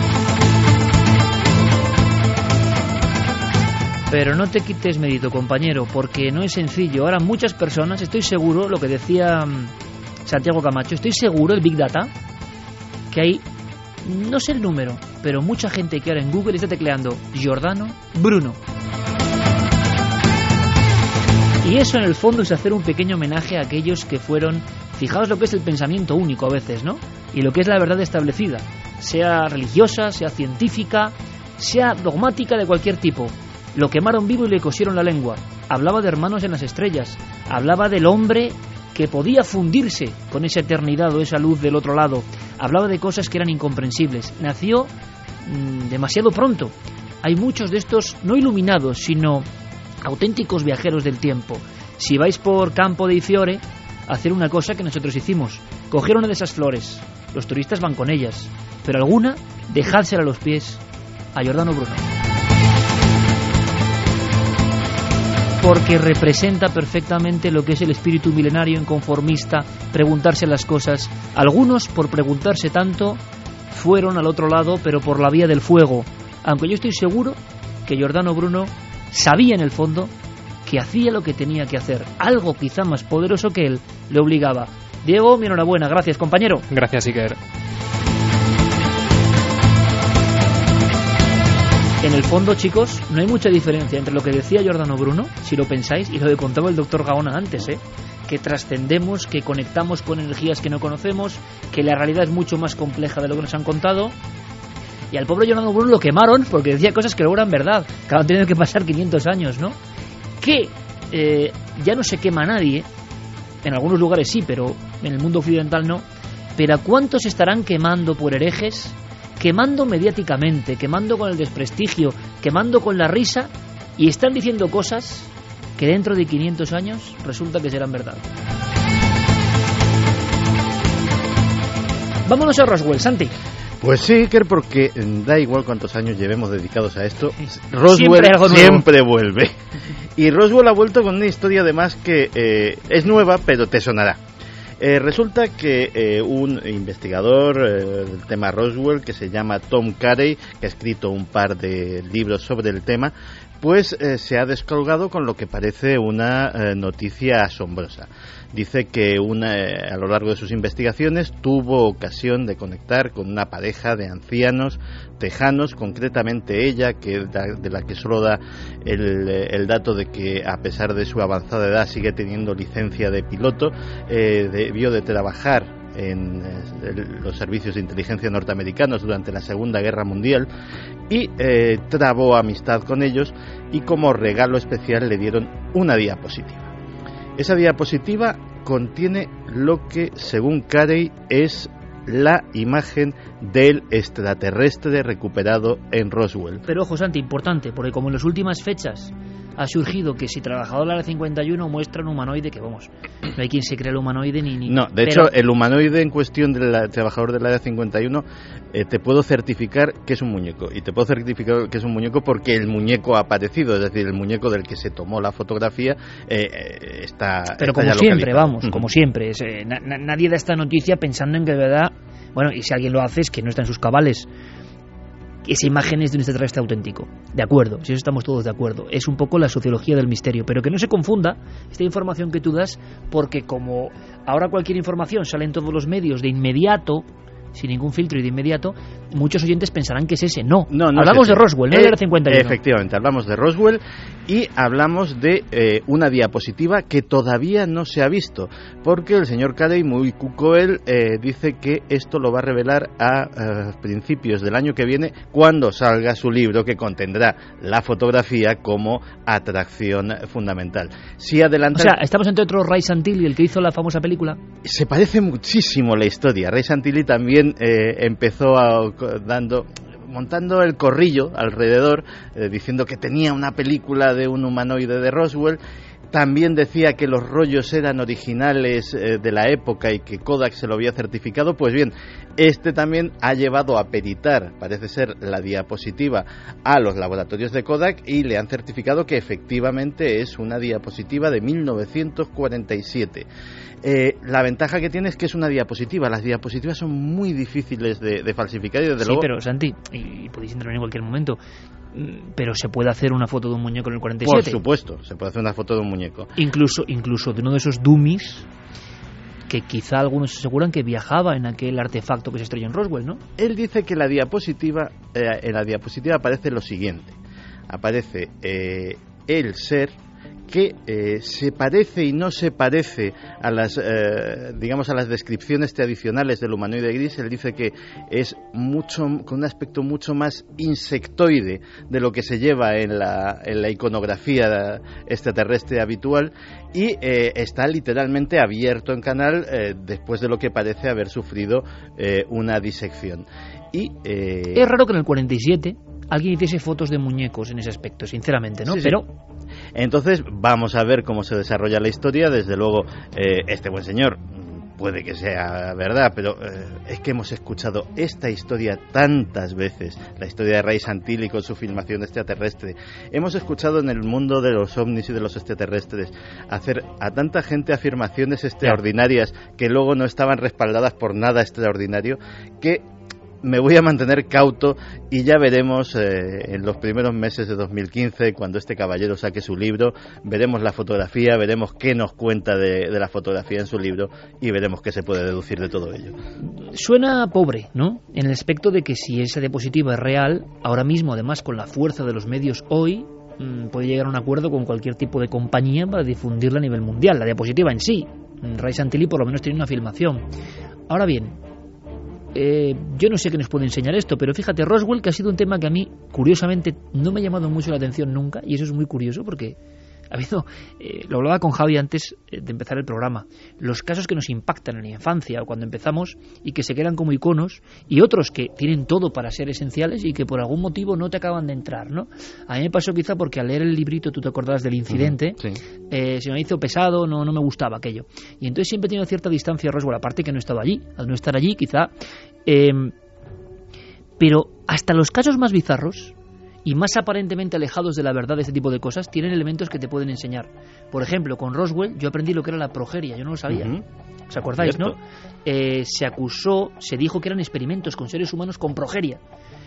S2: Pero no te quites mérito, compañero, porque no es sencillo. Ahora muchas personas, estoy seguro, lo que decía Santiago Camacho, estoy seguro, el Big Data, que hay, no sé el número, pero mucha gente que ahora en Google está tecleando Giordano Bruno. Y eso en el fondo es hacer un pequeño homenaje a aquellos que fueron, fijaos lo que es el pensamiento único a veces, ¿no? Y lo que es la verdad establecida, sea religiosa, sea científica, sea dogmática de cualquier tipo. Lo quemaron vivo y le cosieron la lengua. Hablaba de hermanos en las estrellas. Hablaba del hombre que podía fundirse con esa eternidad o esa luz del otro lado. Hablaba de cosas que eran incomprensibles. Nació demasiado pronto. Hay muchos de estos no iluminados, sino auténticos viajeros del tiempo. Si vais por Campo dei Fiore, hacer una cosa que nosotros hicimos. Coger una de esas flores. Los turistas van con ellas. Pero alguna, dejádsela a los pies a Giordano Bruno. Porque representa perfectamente lo que es el espíritu milenario inconformista, preguntarse las cosas. Algunos, por preguntarse tanto, fueron al otro lado, pero por la vía del fuego. Aunque yo estoy seguro que Giordano Bruno sabía en el fondo que hacía lo que tenía que hacer. Algo quizá más poderoso que él le obligaba. Diego, mi enhorabuena. Gracias, compañero.
S6: Gracias, Iker.
S2: En el fondo, chicos, no hay mucha diferencia entre lo que decía Giordano Bruno, si lo pensáis, y lo que contaba el doctor Gaona antes, que trascendemos, que conectamos con energías que no conocemos, que la realidad es mucho más compleja de lo que nos han contado. Y al pobre Giordano Bruno lo quemaron porque decía cosas que luego eran verdad, que han tenido que pasar 500 años, ¿no? Que ya no se quema a nadie, en algunos lugares sí, pero en el mundo occidental no. Pero ¿a cuántos estarán quemando por herejes? Quemando mediáticamente, quemando con el desprestigio, quemando con la risa, y están diciendo cosas que dentro de 500 años resulta que serán verdad. Vámonos a Roswell, Santi.
S8: Pues sí, Iker, porque da igual cuántos años llevemos dedicados a esto, Roswell siempre vuelve. Y Roswell ha vuelto con una historia además que es nueva, pero te sonará. Resulta que un investigador del tema Roswell, que se llama Tom Carey, que ha escrito un par de libros sobre el tema, pues se ha descolgado con lo que parece una noticia asombrosa. Dice que a lo largo de sus investigaciones tuvo ocasión de conectar con una pareja de ancianos tejanos, concretamente ella, de la que solo da el dato de que a pesar de su avanzada edad sigue teniendo licencia de piloto, debió de trabajar en los servicios de inteligencia norteamericanos durante la Segunda Guerra Mundial y trabó amistad con ellos, y como regalo especial le dieron una diapositiva. Esa diapositiva contiene lo que, según Carey, es la imagen del extraterrestre recuperado en Roswell.
S2: Pero ojo, Santi, importante, porque como en las últimas fechas ha surgido que si trabajador del Área 51 muestra un humanoide, que vamos, no hay quien se crea el humanoide ni...
S8: No, de hecho, el humanoide en cuestión del trabajador del Área 51 te puedo certificar que es un muñeco, y te puedo certificar que es un muñeco porque el muñeco ha aparecido, es decir, el muñeco del que se tomó la fotografía está...
S2: Pero como siempre, vamos, como siempre, nadie da esta noticia pensando en que de verdad, bueno, y si alguien lo hace es que no está en sus cabales. Esa imagen es de un extraterrestre auténtico. De acuerdo, si eso estamos todos de acuerdo. Es un poco la sociología del misterio. Pero que no se confunda esta información que tú das, porque como ahora cualquier información sale en todos los medios de inmediato, sin ningún filtro y de inmediato, muchos oyentes pensarán que es ese. No hablamos de Roswell, no de la 51.
S8: Efectivamente, hablamos de Roswell y hablamos de una diapositiva que todavía no se ha visto, porque el señor Carey, muy cuco él, dice que esto lo va a revelar a principios del año que viene, cuando salga su libro que contendrá la fotografía como atracción fundamental. Si adelantan...
S2: O sea, estamos entre otros Ray Santilli, el que hizo la famosa película.
S8: Se parece muchísimo la historia. Ray Santilli también empezó montando el corrillo alrededor, diciendo que tenía una película de un humanoide de Roswell, También decía que los rollos eran originales de la época y que Kodak se lo había certificado. Pues bien, este también ha llevado a peritar, parece ser, la diapositiva a los laboratorios de Kodak y le han certificado que efectivamente es una diapositiva de 1947. La ventaja que tiene es que es una diapositiva. Las diapositivas son muy difíciles de falsificar y desde luego...
S2: Sí, pero Santi, y podéis intervenir en cualquier momento, pero se puede hacer una foto de un muñeco en el 47.
S8: Por supuesto, se puede hacer una foto de un muñeco.
S2: Incluso de uno de esos dummies que quizá algunos aseguran que viajaba en aquel artefacto que se estrelló en Roswell, ¿no?
S8: Él dice que en la diapositiva aparece lo siguiente. Aparece el ser que se parece y no se parece a las digamos a las descripciones tradicionales del humanoide gris. Él dice que es con un aspecto mucho más insectoide de lo que se lleva en la iconografía extraterrestre habitual y está literalmente abierto en canal después de lo que parece haber sufrido una disección. Y
S2: es raro que en el 47 alguien hiciese fotos de muñecos en ese aspecto, sinceramente, ¿no?
S8: Sí,
S2: pero
S8: entonces vamos a ver cómo se desarrolla la historia. Desde luego, este buen señor puede que sea verdad, pero es que hemos escuchado esta historia tantas veces, la historia de Ray Santilli con su filmación extraterrestre. Hemos escuchado en el mundo de los ovnis y de los extraterrestres hacer a tanta gente afirmaciones extraordinarias que luego no estaban respaldadas por nada extraordinario, que me voy a mantener cauto y ya veremos en los primeros meses de 2015, cuando este caballero saque su libro, veremos la fotografía, veremos qué nos cuenta de la fotografía en su libro y veremos qué se puede deducir de todo ello.
S2: Suena pobre, ¿no? En el aspecto de que si esa diapositiva es real, ahora mismo, además con la fuerza de los medios hoy, puede llegar a un acuerdo con cualquier tipo de compañía para difundirla a nivel mundial. La diapositiva en sí, Ray Santilli por lo menos tiene una filmación. Ahora bien, yo no sé qué nos puede enseñar esto, pero fíjate, Roswell, que ha sido un tema que a mí, curiosamente, no me ha llamado mucho la atención nunca, y eso es muy curioso porque ha habido, lo hablaba con Javi antes de empezar el programa, los casos que nos impactan en la infancia o cuando empezamos y que se quedan como iconos, y otros que tienen todo para ser esenciales y que por algún motivo no te acaban de entrar, ¿no? A mí me pasó quizá porque al leer el librito tú te acordabas del incidente,
S8: sí.
S2: Se me hizo pesado, no me gustaba aquello, y entonces siempre he tenido cierta distancia a Roswell, aparte que no he estado allí, al no estar allí quizá, pero hasta los casos más bizarros y más aparentemente alejados de la verdad de este tipo de cosas tienen elementos que te pueden enseñar. Por ejemplo, con Roswell yo aprendí lo que era la progeria, yo no lo sabía. ¿Os acordáis, cierto? ¿No? Se dijo que eran experimentos con seres humanos con progeria.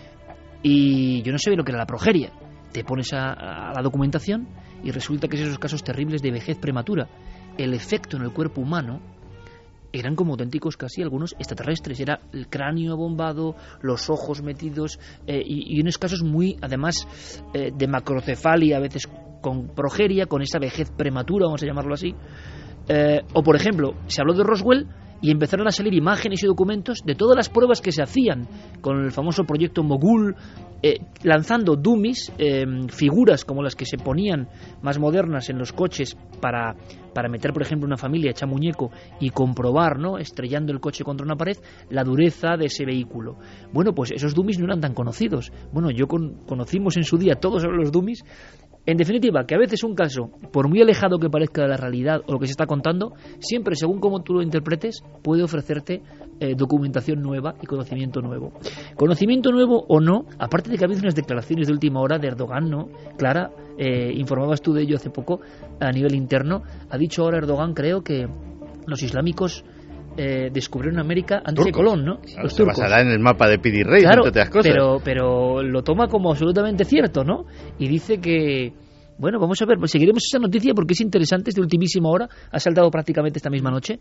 S2: Y yo no sabía lo que era la progeria. Te pones a la documentación y resulta que esos casos terribles de vejez prematura, el efecto en el cuerpo humano eran como auténticos casi algunos extraterrestres. Era el cráneo abombado, los ojos metidos y unos casos muy, además, de macrocefalia, a veces con progeria, con esa vejez prematura, vamos a llamarlo así. O, por ejemplo, se habló de Roswell y empezaron a salir imágenes y documentos de todas las pruebas que se hacían con el famoso proyecto Mogul, lanzando dummies, figuras como las que se ponían más modernas en los coches para meter, por ejemplo, una familia hecha muñeco y comprobar, ¿no?, estrellando el coche contra una pared, la dureza de ese vehículo. Bueno, pues esos dummies no eran tan conocidos. Bueno, conocimos en su día todos los dummies. En definitiva, que a veces un caso, por muy alejado que parezca de la realidad o lo que se está contando, siempre, según como tú lo interpretes, puede ofrecerte documentación nueva y conocimiento nuevo. Conocimiento nuevo o no, aparte de que ha habido unas declaraciones de última hora de Erdogan, ¿no? Clara, informabas tú de ello hace poco a nivel interno. Ha dicho ahora Erdogan, creo, que los islámicos descubrieron América antes de Colón, ¿no?
S8: Claro, se basará en el mapa de Piri Reis,
S2: claro,
S8: entre otras cosas.
S2: Pero lo toma como absolutamente cierto, ¿no? Y dice que, bueno, vamos a ver, pues seguiremos esa noticia porque es interesante, es de ultimísima hora, ha saltado prácticamente esta misma noche,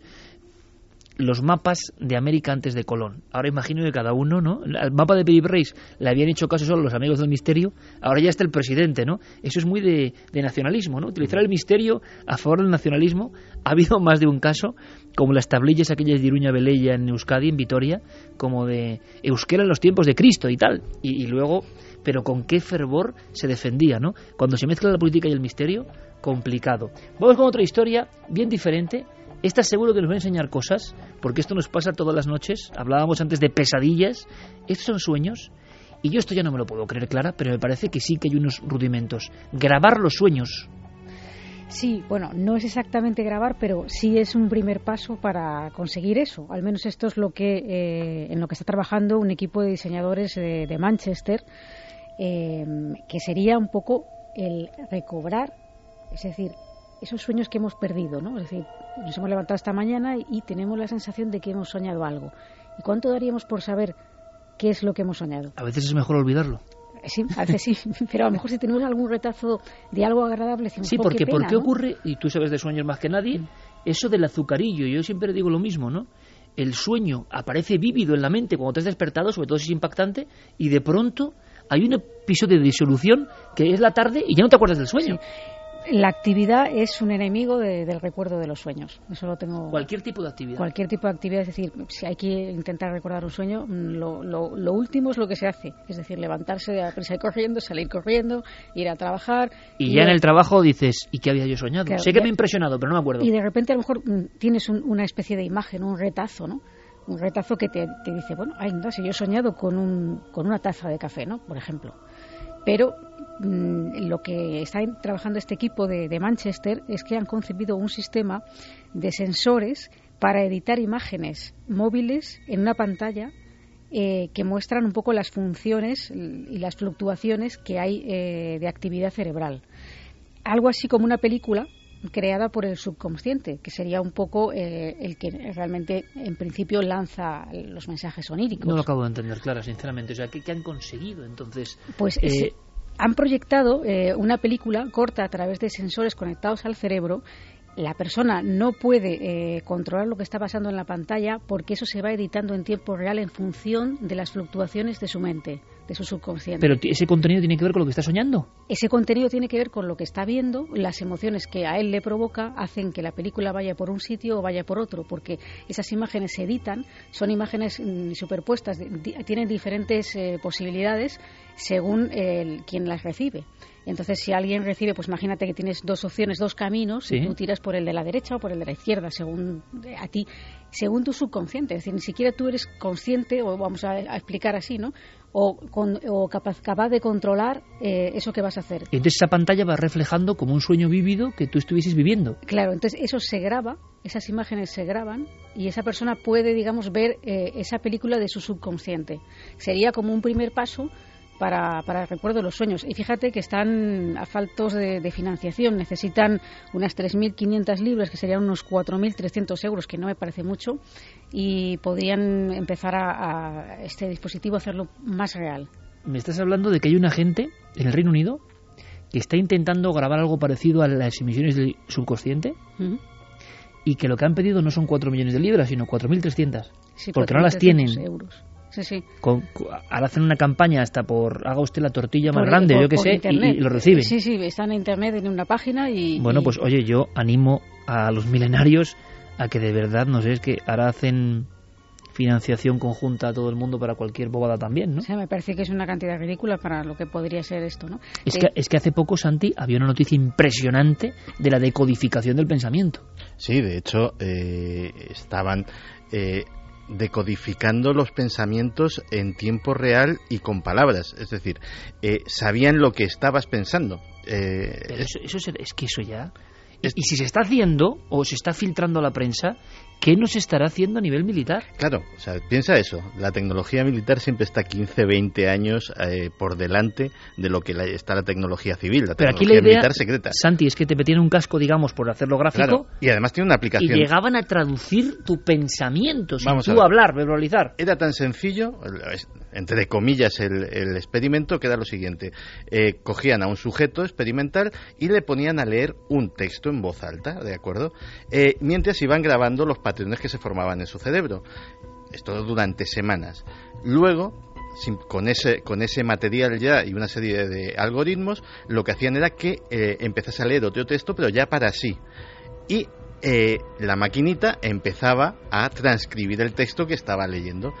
S2: los mapas de América antes de Colón. Ahora imagino que cada uno, ¿no? El mapa de Piri Reis le habían hecho caso solo los amigos del misterio, ahora ya está el presidente, ¿no? Eso es muy de nacionalismo, ¿no? Utilizar el misterio a favor del nacionalismo. Ha habido más de un caso, como las tablillas aquellas de Iruña Velella en Euskadi, en Vitoria, como de euskera en los tiempos de Cristo y tal, y luego, pero con qué fervor se defendía, ¿no? Cuando se mezcla la política y el misterio, complicado. Vamos con otra historia bien diferente. Esta seguro que nos va a enseñar cosas, porque esto nos pasa todas las noches. Hablábamos antes de pesadillas. Estos son sueños, y yo esto ya no me lo puedo creer, Clara, pero me parece que sí que hay unos rudimentos. Grabar los sueños.
S9: Sí, bueno, no es exactamente grabar, pero sí es un primer paso para conseguir eso. Al menos esto es lo que en lo que está trabajando un equipo de diseñadores de Manchester, que sería un poco el recobrar, es decir, esos sueños que hemos perdido, ¿no? Es decir, nos hemos levantado esta mañana y tenemos la sensación de que hemos soñado algo. ¿Y cuánto daríamos por saber qué es lo que hemos soñado?
S2: A veces es mejor olvidarlo.
S9: Sí, a veces sí, pero a lo mejor si tenemos algún retazo de algo agradable... Decimos,
S2: sí, porque
S9: qué pena,
S2: ¿por qué
S9: ¿no?
S2: ocurre, y tú sabes de sueños más que nadie, eso del azucarillo? Yo siempre digo lo mismo, ¿no? El sueño aparece vívido en la mente cuando te has despertado, sobre todo si es impactante, y de pronto hay un episodio de disolución que es la tarde y ya no te acuerdas del sueño.
S9: Sí. La actividad es un enemigo del recuerdo de los sueños. Eso lo tengo.
S2: Cualquier tipo de actividad.
S9: Cualquier tipo de actividad, es decir, si hay que intentar recordar un sueño, lo último es lo que se hace. Es decir, levantarse de la prisa y corriendo, salir corriendo, ir a trabajar.
S2: Y ya en el trabajo dices, ¿y qué había yo soñado?
S9: Claro,
S2: sé que me ha impresionado, pero no me acuerdo.
S9: Y de repente a lo mejor tienes una especie de imagen, un retazo, ¿no? Un retazo que te dice, bueno, ay, no, si yo he soñado con una taza de café, ¿no? Por ejemplo. Pero lo que está trabajando este equipo de Manchester es que han concebido un sistema de sensores para editar imágenes móviles en una pantalla que muestran un poco las funciones y las fluctuaciones que hay de actividad cerebral. Algo así como una película creada por el subconsciente, que sería un poco el que realmente en principio lanza los mensajes oníricos.
S2: No lo acabo de entender, Clara, sinceramente. O sea, ¿qué han conseguido entonces?
S9: Pues han proyectado una película corta a través de sensores conectados al cerebro. La persona no puede controlar lo que está pasando en la pantalla porque eso se va editando en tiempo real en función de las fluctuaciones de su mente, de su subconsciente.
S2: ¿Pero ese contenido tiene que ver con lo que está soñando?
S9: Ese contenido tiene que ver con lo que está viendo, las emociones que a él le provoca hacen que la película vaya por un sitio o vaya por otro, porque esas imágenes se editan, son imágenes superpuestas, tienen diferentes posibilidades según quien las recibe. Entonces, si alguien recibe, pues imagínate que tienes dos opciones, dos caminos, ¿sí? Y tú tiras por el de la derecha o por el de la izquierda, según a ti, según tu subconsciente. Es decir, ni siquiera tú eres consciente, o vamos a explicar así, ¿no? O capaz de controlar eso que vas a hacer.
S2: Y entonces esa pantalla va reflejando como un sueño vívido que tú estuvieses viviendo.
S9: Claro, entonces eso se graba, esas imágenes se graban y esa persona puede, digamos, ver esa película de su subconsciente. Sería como un primer paso para el recuerdo de los sueños. Y fíjate que están a faltos de financiación. Necesitan unas 3.500 libras, que serían unos 4.300 euros, que no me parece mucho, y podrían empezar a este dispositivo a hacerlo más real.
S2: Me estás hablando de que hay una gente en el Reino Unido que está intentando grabar algo parecido a las emisiones del subconsciente, y que lo que han pedido no son 4 millones de libras, sino 4.300,
S9: sí,
S2: porque no las tienen.
S9: Euros. Sí, sí.
S2: Ahora hacen una campaña hasta por haga usted la tortilla más grande, yo que sé, y lo reciben.
S9: Sí, sí, están en internet, en una página y...
S2: Bueno, pues oye, yo animo a los milenarios a que de verdad, no sé, es que ahora hacen financiación conjunta a todo el mundo para cualquier bobada también, ¿no?
S9: O sea, me parece que es una cantidad ridícula para lo que podría ser esto, ¿no?
S2: Es que hace poco, Santi, había una noticia impresionante de la decodificación del pensamiento.
S8: Sí, de hecho, estaban... decodificando los pensamientos en tiempo real y con palabras, es decir, sabían lo que estabas pensando.
S2: Pero es que eso ya... Y si se está haciendo o se está filtrando a la prensa, ¿qué nos estará haciendo a nivel militar?
S8: Claro, o sea, piensa eso. La tecnología militar siempre está 15, 20 años por delante de lo que está la tecnología civil, la
S2: Pero
S8: tecnología
S2: aquí la idea,
S8: militar secreta.
S2: Santi, es que te metían un casco, digamos, por hacerlo gráfico.
S8: Claro, y además tiene una aplicación.
S2: Y llegaban a traducir tu pensamiento, sin tú hablar, verbalizar.
S8: Era tan sencillo, entre comillas, el experimento, que era lo siguiente. Cogían a un sujeto experimental y le ponían a leer un texto en voz alta, ¿de acuerdo? Mientras iban grabando los patrones que se formaban en su cerebro. Esto durante semanas. Luego, con ese material ya y una serie de algoritmos, lo que hacían era que empezase a leer otro texto, pero ya para sí. Y la maquinita empezaba a transcribir el texto que estaba leyendo.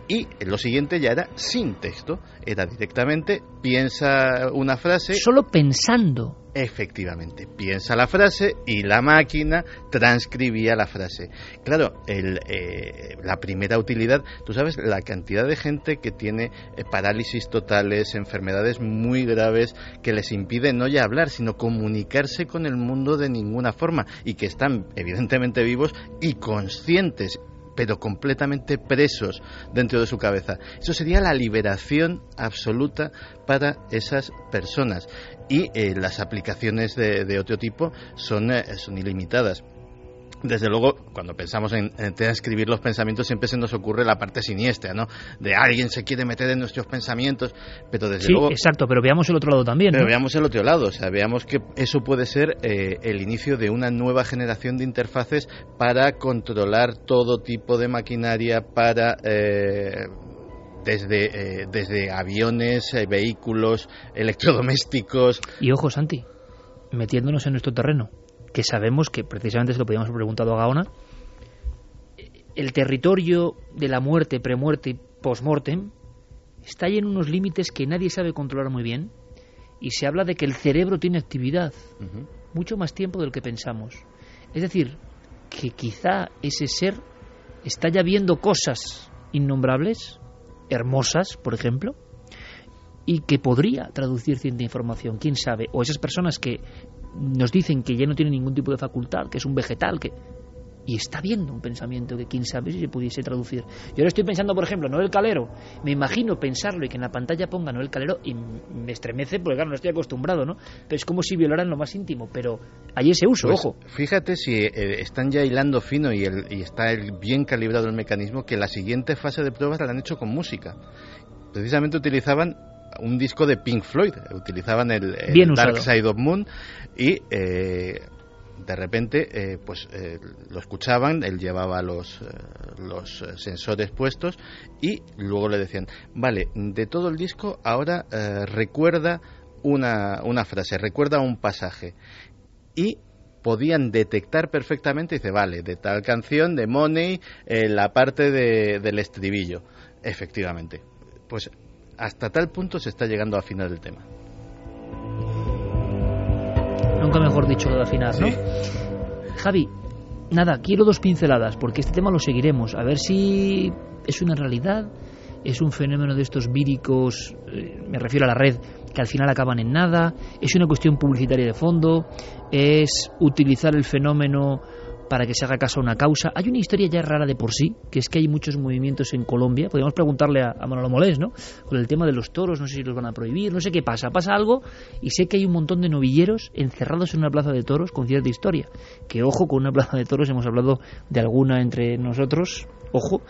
S8: Y lo siguiente ya era sin texto, era directamente piensa una frase.
S2: Solo pensando.
S8: Efectivamente, piensa la frase y la máquina transcribía la frase. Claro, la primera utilidad, tú sabes la cantidad de gente que tiene parálisis totales, enfermedades muy graves que les impiden no ya hablar, sino comunicarse con el mundo de ninguna forma, y que están evidentemente vivos y conscientes, pero completamente presos dentro de su cabeza. Eso sería la liberación absoluta para esas personas. Y las aplicaciones de otro tipo son ilimitadas. Desde luego, cuando pensamos en transcribir los pensamientos, siempre se nos ocurre la parte siniestra, ¿no? De alguien se quiere meter en nuestros pensamientos, pero desde luego...
S2: Sí, exacto, pero veamos el otro lado también, ¿no?
S8: Pero veamos el otro lado, o sea, veamos que eso puede ser el inicio de una nueva generación de interfaces para controlar todo tipo de maquinaria, para... Desde aviones, vehículos, electrodomésticos...
S2: Y ojo, Santi, metiéndonos en nuestro terreno, que sabemos que precisamente se lo podíamos haber preguntado a Gaona, el territorio de la muerte, premuerte y postmortem está ahí en unos límites que nadie sabe controlar muy bien, y se habla de que el cerebro tiene actividad mucho más tiempo del que pensamos. Es decir, que quizá ese ser está ya viendo cosas innombrables, hermosas, por ejemplo, y que podría traducir cierta información, quién sabe, o esas personas que nos dicen que ya no tienen ningún tipo de facultad, que es un vegetal, y está viendo un pensamiento que quién sabe si se pudiese traducir. Yo ahora estoy pensando, por ejemplo, Noel Calero, me imagino pensarlo y que en la pantalla ponga Noel Calero y me estremece porque claro, no estoy acostumbrado, ¿no? Pero es como si violaran lo más íntimo, pero hay ese uso,
S8: pues,
S2: ojo.
S8: Fíjate si están ya hilando fino y está bien calibrado el mecanismo, que la siguiente fase de pruebas la han hecho con música. Precisamente utilizaban un disco de Pink Floyd, utilizaban el Dark Side of Moon, y de repente lo escuchaban, él llevaba los sensores puestos y luego le decían, vale, de todo el disco ahora recuerda una frase, recuerda un pasaje, y podían detectar perfectamente, dice, vale, de tal canción, de Money, la parte del estribillo. Efectivamente, pues hasta tal punto se está llegando a afinar el tema.
S2: Nunca mejor dicho lo de afinar, ¿no?
S8: Sí.
S2: Javi, nada, quiero 2 pinceladas, porque este tema lo seguiremos, a ver si es una realidad, es un fenómeno de estos víricos, me refiero a la red, que al final acaban en nada, es una cuestión publicitaria de fondo, es utilizar el fenómeno para que se haga caso a una causa. Hay una historia ya rara de por sí, que es que hay muchos movimientos en Colombia. Podríamos preguntarle a Manolo Molés, ¿no? Con el tema de los toros, no sé si los van a prohibir, no sé qué pasa. Pasa algo y sé que hay un montón de novilleros encerrados en una plaza de toros con cierta historia. Que ojo, con una plaza de toros, hemos hablado de alguna entre nosotros, ojo.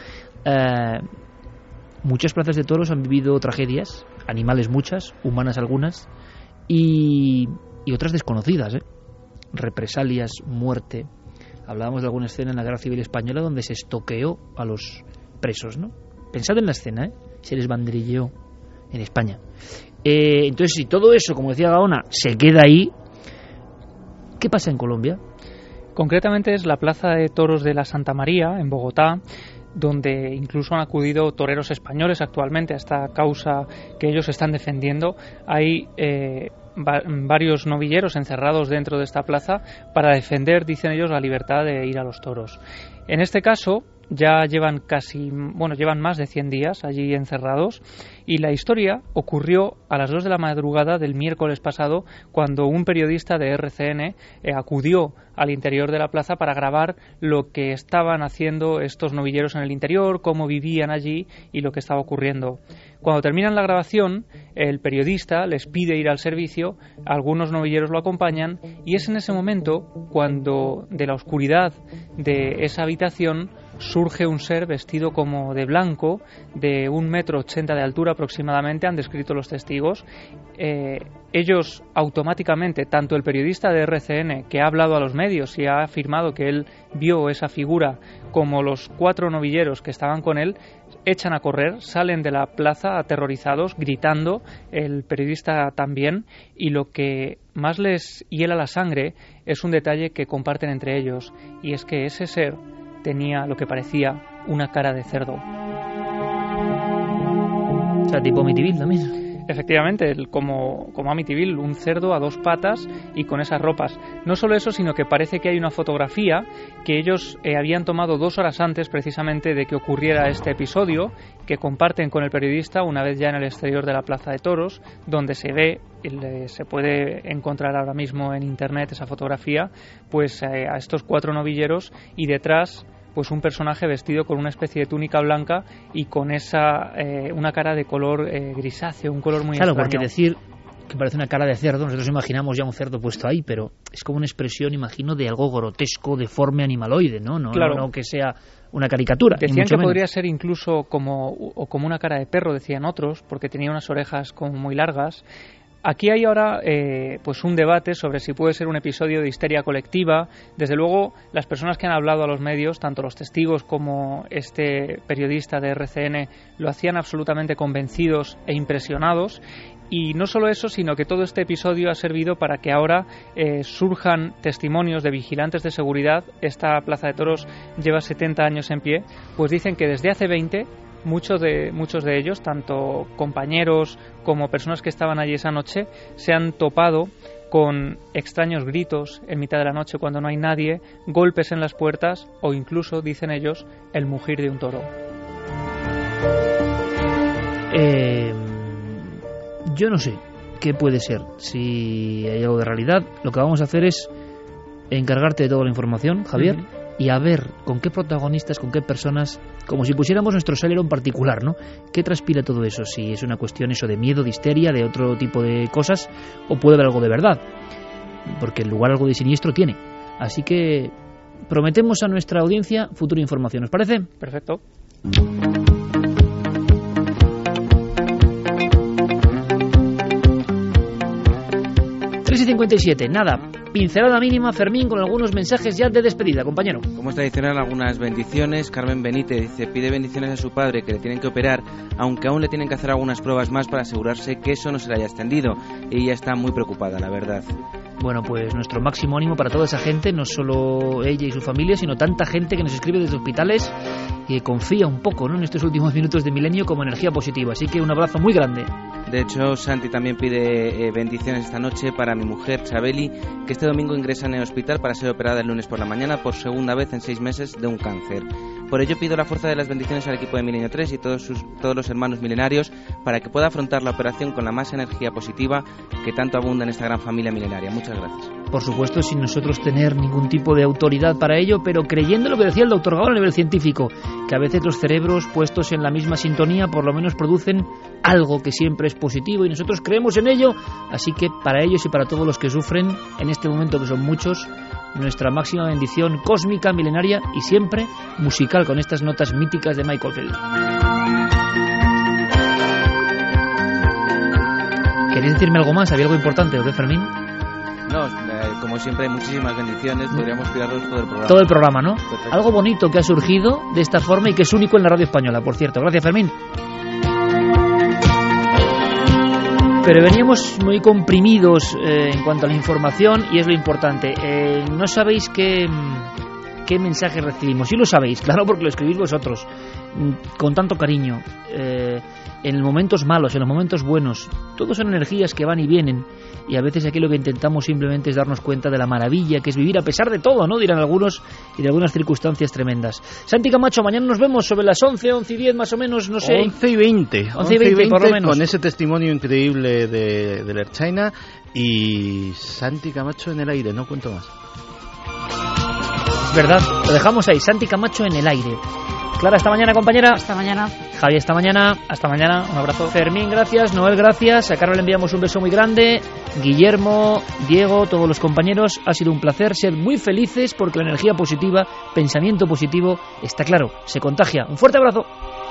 S2: Muchas plazas de toros han vivido tragedias, animales muchas, humanas algunas, y otras desconocidas, represalias, muerte. Hablábamos de alguna escena en la Guerra Civil Española donde se estoqueó a los presos, ¿no? Pensad en la escena, se les banderilleó en España. Entonces, si todo eso, como decía Gaona, se queda ahí, ¿qué pasa en Colombia?
S3: Concretamente es la Plaza de Toros de la Santa María, en Bogotá, donde incluso han acudido toreros españoles actualmente a esta causa que ellos están defendiendo. Hay varios novilleros encerrados dentro de esta plaza para defender, dicen ellos, la libertad de ir a los toros. En este caso ya llevan más de 100 días allí encerrados, y la historia ocurrió a las 2 de la madrugada del miércoles pasado, cuando un periodista de RCN acudió al interior de la plaza para grabar lo que estaban haciendo estos novilleros en el interior, cómo vivían allí y lo que estaba ocurriendo. Cuando terminan la grabación, el periodista les pide ir al servicio, algunos novilleros lo acompañan, y es en ese momento cuando de la oscuridad de esa habitación surge un ser vestido como de blanco, de 1,80 metros de altura aproximadamente, han descrito los testigos. Ellos automáticamente, tanto el periodista de RCN, que ha hablado a los medios y ha afirmado que él vio esa figura, como los 4 novilleros que estaban con él, echan a correr, salen de la plaza aterrorizados, gritando, el periodista también, y lo que más les hiela la sangre es un detalle que comparten entre ellos, y es que ese ser tenía lo que parecía una cara de cerdo.
S2: O sea, tipo Amityville también.
S3: Efectivamente, como Amityville, un cerdo a 2 patas y con esas ropas. No solo eso, sino que parece que hay una fotografía que ellos habían tomado 2 horas antes precisamente de que ocurriera este episodio, que comparten con el periodista una vez ya en el exterior de la Plaza de Toros, donde se ve, se puede encontrar ahora mismo en internet esa fotografía, pues a estos 4 novilleros y detrás pues un personaje vestido con una especie de túnica blanca y con una cara de color grisáceo, un color muy extraño.
S2: Claro, porque decir que parece una cara de cerdo, nosotros imaginamos ya un cerdo puesto ahí, pero es como una expresión, imagino, de algo grotesco, deforme, animaloide, ¿no?
S3: Claro.
S2: No que sea una caricatura.
S3: Decían que podría ser incluso como una cara de perro, decían otros, porque tenía unas orejas como muy largas. Aquí hay ahora pues un debate sobre si puede ser un episodio de histeria colectiva. Desde luego, las personas que han hablado a los medios, tanto los testigos como este periodista de RCN, lo hacían absolutamente convencidos e impresionados. Y no solo eso, sino que todo este episodio ha servido para que ahora surjan testimonios de vigilantes de seguridad. Esta Plaza de Toros lleva 70 años en pie, pues dicen que desde hace 20... Muchos de ellos, tanto compañeros como personas que estaban allí esa noche, se han topado con extraños gritos en mitad de la noche cuando no hay nadie, golpes en las puertas o incluso, dicen ellos, el mugir de un toro.
S2: Yo no sé qué puede ser, si hay algo de realidad. Lo que vamos a hacer es encargarte de toda la información, Javier, y a ver con qué protagonistas, con qué personas, como si pusiéramos nuestro sello en particular, ¿no? ¿Qué transpira todo eso? Si es una cuestión eso de miedo, de histeria, de otro tipo de cosas, o puede haber algo de verdad, porque el lugar algo de siniestro tiene. Así que prometemos a nuestra audiencia futura información, ¿os parece?
S3: Perfecto.
S2: 3:57, nada, pincelada mínima, Fermín, con algunos mensajes ya de despedida, compañero.
S10: Como es tradicional, algunas bendiciones. Carmen Benítez dice, pide bendiciones a su padre, que le tienen que operar, aunque aún le tienen que hacer algunas pruebas más para asegurarse que eso no se le haya extendido. Y ella está muy preocupada, la verdad.
S2: Bueno, pues nuestro máximo ánimo para toda esa gente, no solo ella y su familia, sino tanta gente que nos escribe desde hospitales y que confía un poco, ¿no?, en estos últimos minutos de milenio como energía positiva. Así que un abrazo muy grande.
S10: De hecho, Santi también pide bendiciones esta noche para mi mujer, Chabeli, que este domingo ingresa en el hospital para ser operada el lunes por la mañana por segunda vez en 6 meses de un cáncer. Por ello pido la fuerza de las bendiciones al equipo de Milenio 3 y todos los hermanos milenarios para que pueda afrontar la operación con la más energía positiva que tanto abunda en esta gran familia milenaria. Muchas gracias.
S2: Por supuesto, sin nosotros tener ningún tipo de autoridad para ello, pero creyendo lo que decía el doctor Gaón a nivel científico, que a veces los cerebros puestos en la misma sintonía por lo menos producen algo que siempre es positivo y nosotros creemos en ello. Así que para ellos y para todos los que sufren en este momento, que son muchos, nuestra máxima bendición cósmica, milenaria y siempre musical con estas notas míticas de Michael Field. ¿Queréis decirme algo más? ¿Había algo importante o qué, Fermín?
S10: No, como siempre hay muchísimas bendiciones, podríamos cuidarlos todo el programa.
S2: Todo el programa, ¿no?
S10: Perfecto.
S2: Algo bonito que ha surgido de esta forma y que es único en la radio española, por cierto. Gracias, Fermín. Pero veníamos muy comprimidos en cuanto a la información y es lo importante. No sabéis qué mensaje recibimos. Sí lo sabéis, claro, porque lo escribís vosotros con tanto cariño. En momentos malos, en los momentos buenos, todos son energías que van y vienen, y a veces aquí lo que intentamos simplemente es darnos cuenta de la maravilla que es vivir a pesar de todo, ¿no?, dirán algunos, y de algunas circunstancias tremendas. Santi Camacho, mañana nos vemos sobre las 11, 11 y 10 más o menos, no sé.
S8: 11:20
S2: por lo menos.
S8: Con ese testimonio increíble de Air China y Santi Camacho en el aire, no cuento más.
S2: Verdad, lo dejamos ahí, Santi Camacho en el aire. Clara, hasta mañana, compañera.
S9: Hasta mañana.
S2: Javi, hasta mañana.
S3: Hasta mañana, un abrazo.
S2: Fermín, gracias. Noel, gracias. A Carol le enviamos un beso muy grande. Guillermo, Diego, todos los compañeros, ha sido un placer. Ser muy felices porque la energía positiva, pensamiento positivo, está claro, se contagia. Un fuerte abrazo.